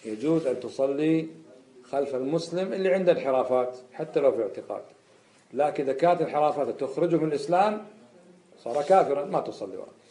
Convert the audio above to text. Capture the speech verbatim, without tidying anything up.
يجوز أن تصلي خلف المسلم اللي عنده انحرافات حتى لو في اعتقاد، لكن إذا كانت انحرافات تخرجه من الإسلام صار كافرا ما تصلي وراه.